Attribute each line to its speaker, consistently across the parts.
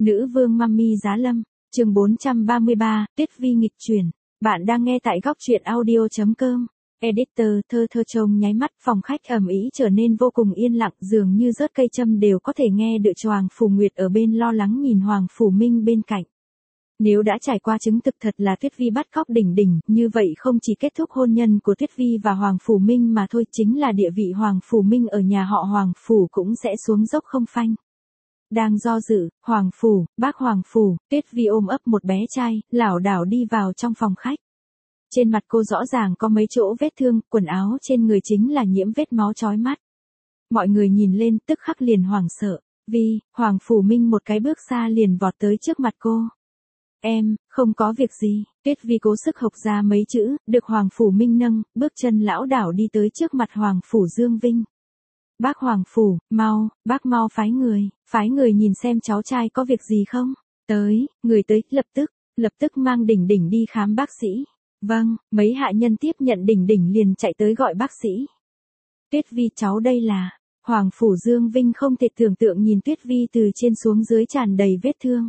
Speaker 1: Nữ vương Mummy Giá Lâm, chương 433, Tuyết Vi nghịch chuyển. Bạn đang nghe tại góc truyện audio.com. Editor Thơ Thơ trông nháy mắt, phòng khách ầm ĩ trở nên vô cùng yên lặng, dường như rớt cây châm đều có thể nghe được. Hoàng Phủ Nguyệt ở bên lo lắng nhìn Hoàng Phủ Minh bên cạnh. Nếu đã trải qua chứng thực thật là Tuyết Vi bắt cóc Đỉnh Đỉnh, như vậy không chỉ kết thúc hôn nhân của Tuyết Vi và Hoàng Phủ Minh mà thôi, chính là địa vị Hoàng Phủ Minh ở nhà họ Hoàng Phủ cũng sẽ xuống dốc không phanh. Đang do dự, Hoàng Phủ, bác Hoàng Phủ, Tuyết Vi ôm ấp một bé trai, lảo đảo đi vào trong phòng khách. Trên mặt cô rõ ràng có mấy chỗ vết thương, quần áo trên người chính là nhiễm vết máu chói mắt. Mọi người nhìn lên tức khắc liền hoảng sợ, vì, Hoàng Phủ Minh một cái bước xa liền vọt tới trước mặt cô. Em, không có việc gì, Tuyết Vi cố sức hộc ra mấy chữ, được Hoàng Phủ Minh nâng, bước chân lảo đảo đi tới trước mặt Hoàng Phủ Dương Vinh. Bác Hoàng Phủ, mau, bác mau phái người nhìn xem cháu trai có việc gì không. Người tới, lập tức mang Đỉnh Đỉnh đi khám bác sĩ. Vâng, mấy hạ nhân tiếp nhận Đỉnh Đỉnh liền chạy tới gọi bác sĩ. Tuyết Vi cháu đây là, Hoàng Phủ Dương Vinh không thể tưởng tượng nhìn Tuyết Vi từ trên xuống dưới tràn đầy vết thương.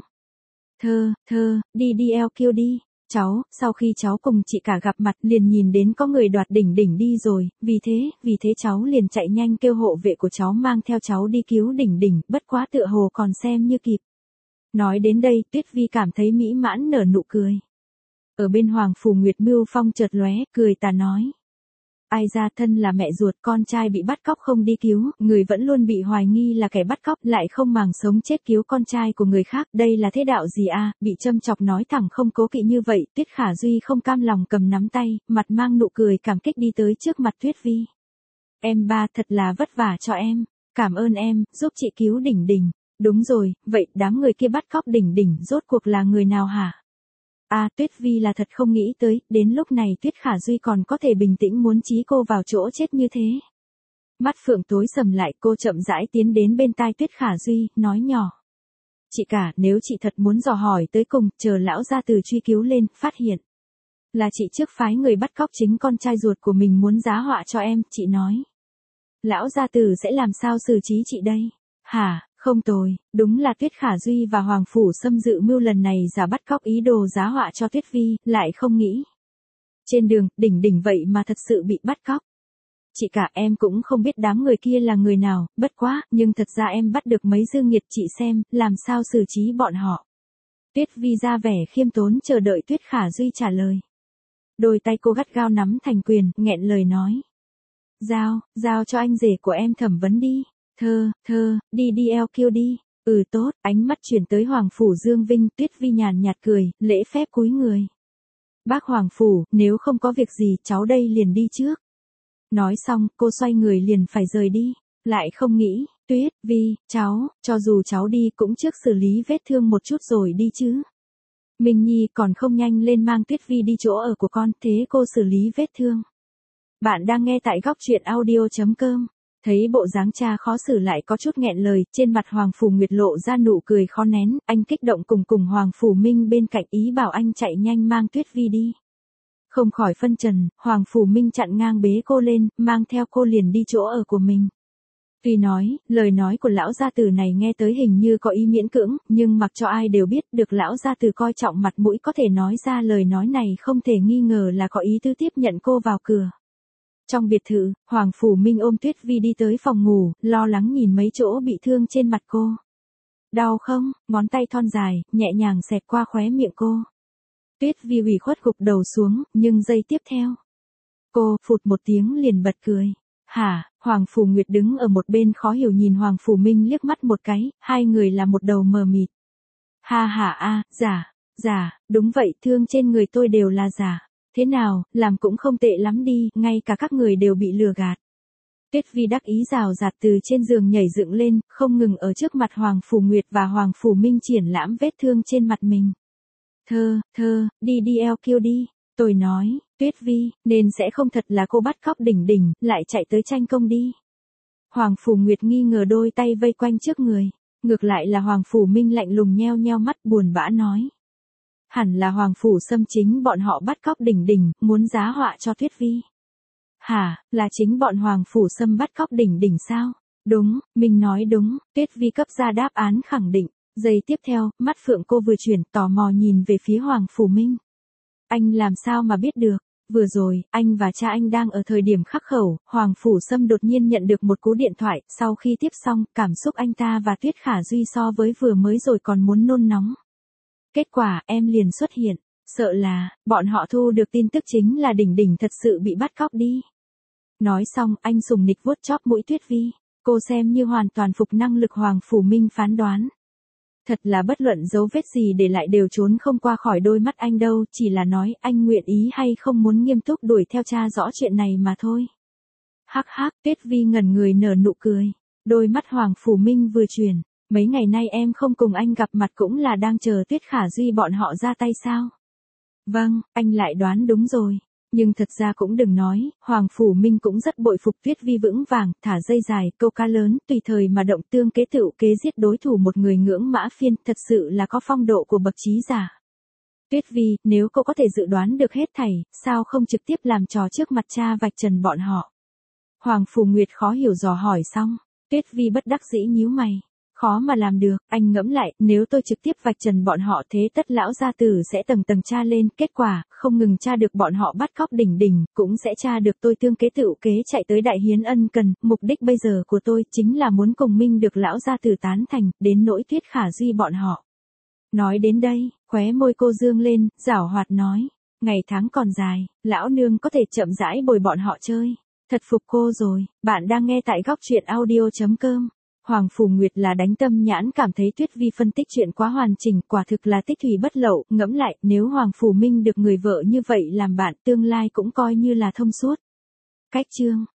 Speaker 1: Đi LQ đi. Sau khi cháu cùng chị cả gặp mặt liền nhìn đến có người đoạt Đỉnh Đỉnh đi rồi, vì thế cháu liền chạy nhanh kêu hộ vệ của cháu mang theo cháu đi cứu Đỉnh Đỉnh, bất quá tựa hồ còn xem như kịp. Nói đến đây, Tuyết Vi cảm thấy mỹ mãn nở nụ cười. Ở bên Hoàng Phủ Nguyệt mưu phong chợt lóe, cười tà nói. Ai ra thân là mẹ ruột, con trai bị bắt cóc không đi cứu, người vẫn luôn bị hoài nghi là kẻ bắt cóc, lại không màng sống chết cứu con trai của người khác, đây là thế đạo gì à, bị châm chọc nói thẳng không cố kỵ như vậy, Tuyết Khả Duy không cam lòng cầm nắm tay, mặt mang nụ cười cảm kích đi tới trước mặt Tuyết Vi. Em ba thật là vất vả cho em, cảm ơn em, giúp chị cứu Đỉnh Đỉnh. Đúng rồi, vậy đám người kia bắt cóc Đỉnh Đỉnh rốt cuộc là người nào hả? Tuyết Vi là thật không nghĩ tới, đến lúc này Tuyết Khả Duy còn có thể bình tĩnh muốn chí cô vào chỗ chết như thế. Mắt phượng tối sầm lại, cô chậm rãi tiến đến bên tai Tuyết Khả Duy, nói nhỏ. Chị cả, nếu chị thật muốn dò hỏi tới cùng, chờ lão gia tử truy cứu lên, phát hiện. Là chị trước phái người bắt cóc chính con trai ruột của mình muốn giá họa cho em, chị nói. Lão gia tử sẽ làm sao xử trí chị đây? Hả? Không tồi, đúng là Tuyết Khả Duy và Hoàng Phủ Sâm dự mưu lần này giả bắt cóc ý đồ giá họa cho Tuyết Vi, lại không nghĩ. Trên đường, Đỉnh Đỉnh vậy mà thật sự bị bắt cóc. Chị cả em cũng không biết đám người kia là người nào, bất quá, nhưng thật ra em bắt được mấy dương nghiệt, chị xem, làm sao xử trí bọn họ. Tuyết Vi ra vẻ khiêm tốn chờ đợi Tuyết Khả Duy trả lời. Đôi tay cô gắt gao nắm thành quyền, nghẹn lời nói. Giao cho anh rể của em thẩm vấn đi. Đi LQ đi. Tốt, ánh mắt chuyển tới Hoàng Phủ Dương Vinh, Tuyết Vi nhàn nhạt cười, lễ phép cúi người. Bác Hoàng Phủ, nếu không có việc gì, cháu đây liền đi trước. Nói xong, cô xoay người liền phải rời đi. Lại không nghĩ, Tuyết Vi, cho dù cháu đi cũng trước xử lý vết thương một chút rồi đi chứ. Minh Nhi còn không nhanh lên mang Tuyết Vi đi chỗ ở của con, thế cô xử lý vết thương. Bạn đang nghe tại góc truyện audio.com. Thấy bộ dáng cha khó xử lại có chút nghẹn lời, trên mặt Hoàng Phủ Nguyệt lộ ra nụ cười khó nén, anh kích động cùng Hoàng Phủ Minh bên cạnh ý bảo anh chạy nhanh mang Tuyết Vi đi. Không khỏi phân trần, Hoàng Phủ Minh chặn ngang bế cô lên, mang theo cô liền đi chỗ ở của mình. Tuy nói, lời nói của lão gia tử này nghe tới hình như có ý miễn cưỡng, nhưng mặc cho ai đều biết được lão gia tử coi trọng mặt mũi có thể nói ra lời nói này không thể nghi ngờ là có ý tứ tiếp nhận cô vào cửa. Trong biệt thự, Hoàng Phủ Minh ôm Tuyết Vi đi tới phòng ngủ, lo lắng nhìn mấy chỗ bị thương trên mặt cô. Đau không? Ngón tay thon dài, nhẹ nhàng xẹt qua khóe miệng cô. Tuyết Vi ủy khuất gục đầu xuống, nhưng giây tiếp theo. Cô phụt một tiếng liền bật cười. Hả? Hoàng Phủ Nguyệt đứng ở một bên khó hiểu nhìn Hoàng Phủ Minh liếc mắt một cái, hai người là một đầu mờ mịt. Giả, đúng vậy, thương trên người tôi đều là giả. Thế nào, làm cũng không tệ lắm đi, ngay cả các người đều bị lừa gạt. Tuyết Vi đắc ý rào rạt từ trên giường nhảy dựng lên, không ngừng ở trước mặt Hoàng Phủ Nguyệt và Hoàng Phủ Minh triển lãm vết thương trên mặt mình. Đi LQ đi. Tôi nói, Tuyết Vi, nên sẽ không thật là cô bắt cóc Đỉnh Đỉnh, lại chạy tới tranh công đi. Hoàng Phủ Nguyệt nghi ngờ đôi tay vây quanh trước người. Ngược lại là Hoàng Phủ Minh lạnh lùng nheo nheo mắt buồn bã nói. Hẳn là Hoàng Phủ Sâm chính bọn họ bắt cóc Đỉnh Đỉnh, muốn giá họa cho Tuyết Vi. Hả, là chính bọn Hoàng Phủ Sâm bắt cóc Đỉnh Đỉnh sao? Đúng, mình nói đúng, Tuyết Vi cấp ra đáp án khẳng định. Giây tiếp theo, mắt phượng cô vừa chuyển, tò mò nhìn về phía Hoàng Phủ Minh. Anh làm sao mà biết được? Vừa rồi, anh và cha anh đang ở thời điểm khắc khẩu, Hoàng Phủ Sâm đột nhiên nhận được một cú điện thoại, sau khi tiếp xong, cảm xúc anh ta và Tuyết Khả Duy so với vừa mới rồi còn muốn nôn nóng. Kết quả, em liền xuất hiện, sợ là, bọn họ thu được tin tức chính là Đỉnh Đỉnh thật sự bị bắt cóc đi. Nói xong, anh sùng nịch vuốt chóp mũi Tuyết Vi, cô xem như hoàn toàn phục năng lực Hoàng Phủ Minh phán đoán. Thật là bất luận dấu vết gì để lại đều trốn không qua khỏi đôi mắt anh đâu, chỉ là nói anh nguyện ý hay không muốn nghiêm túc đuổi theo tra rõ chuyện này mà thôi. Hắc hắc, Tuyết Vi ngẩn người nở nụ cười, đôi mắt Hoàng Phủ Minh vừa chuyển, mấy ngày nay em không cùng anh gặp mặt cũng là đang chờ Tuyết Khả Duy bọn họ ra tay sao? Vâng, anh lại đoán đúng rồi. Nhưng thật ra cũng đừng nói, Hoàng Phủ Minh cũng rất bội phục Tuyết Vi vững vàng, thả dây dài, câu cá lớn, tùy thời mà động tương kế tựu kế giết đối thủ một người ngưỡng mã phiên, thật sự là có phong độ của bậc trí giả. Tuyết Vi, nếu cô có thể dự đoán được hết thảy, sao không trực tiếp làm trò trước mặt cha vạch trần bọn họ? Hoàng Phủ Nguyệt khó hiểu dò hỏi xong, Tuyết Vi bất đắc dĩ nhíu mày. Khó mà làm được, anh ngẫm lại, nếu tôi trực tiếp vạch trần bọn họ thế tất lão gia tử sẽ tầng tầng tra lên, kết quả, không ngừng tra được bọn họ bắt cóc Đỉnh Đỉnh, cũng sẽ tra được tôi tương kế tựu kế chạy tới Đại Hiến ân cần, mục đích bây giờ của tôi chính là muốn cùng minh được lão gia tử tán thành, đến nỗi Tuyết Khả Duy bọn họ. Nói đến đây, khóe môi cô dương lên, giảo hoạt nói, ngày tháng còn dài, lão nương có thể chậm rãi bồi bọn họ chơi, thật phục cô rồi, bạn đang nghe tại góc truyện audio.com. Hoàng Phủ Nguyệt là đánh tâm nhãn cảm thấy Tuyết Vi phân tích chuyện quá hoàn chỉnh, quả thực là tích thủy bất lậu, ngẫm lại, nếu Hoàng Phủ Minh được người vợ như vậy làm bạn tương lai cũng coi như là thông suốt. Cách chương